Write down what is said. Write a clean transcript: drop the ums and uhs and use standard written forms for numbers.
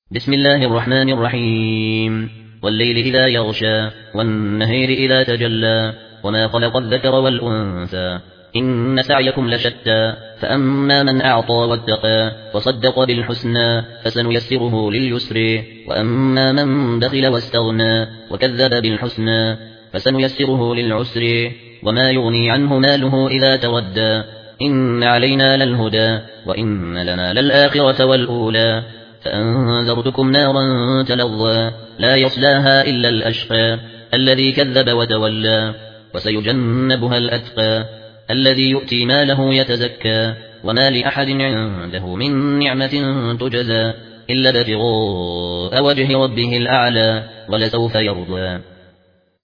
بسم الله الرحمن الرحيم والليل إذا يغشى والنهار إذا تجلى وما خلق الذكر والأنثى إن سعيكم لشتى فأما من أعطى واتقى وصدق بالحسنى فسنيسره لليسر وأما من بخل واستغنى وكذب بالحسنى فسنيسره للعسر وما يغني عنه ماله إذا تودى إن علينا للهدى وإن لنا للآخرة والأولى فأنذرتكم نارا تلظى لا يصلاها إلا الأشقى الذي كذب وتولى وسيجنبها الأتقى الذي يؤتي ماله يتزكى وما لأحد عنده من نعمة تجزى إلا ابتغاء وجه ربه الأعلى ولسوف يرضى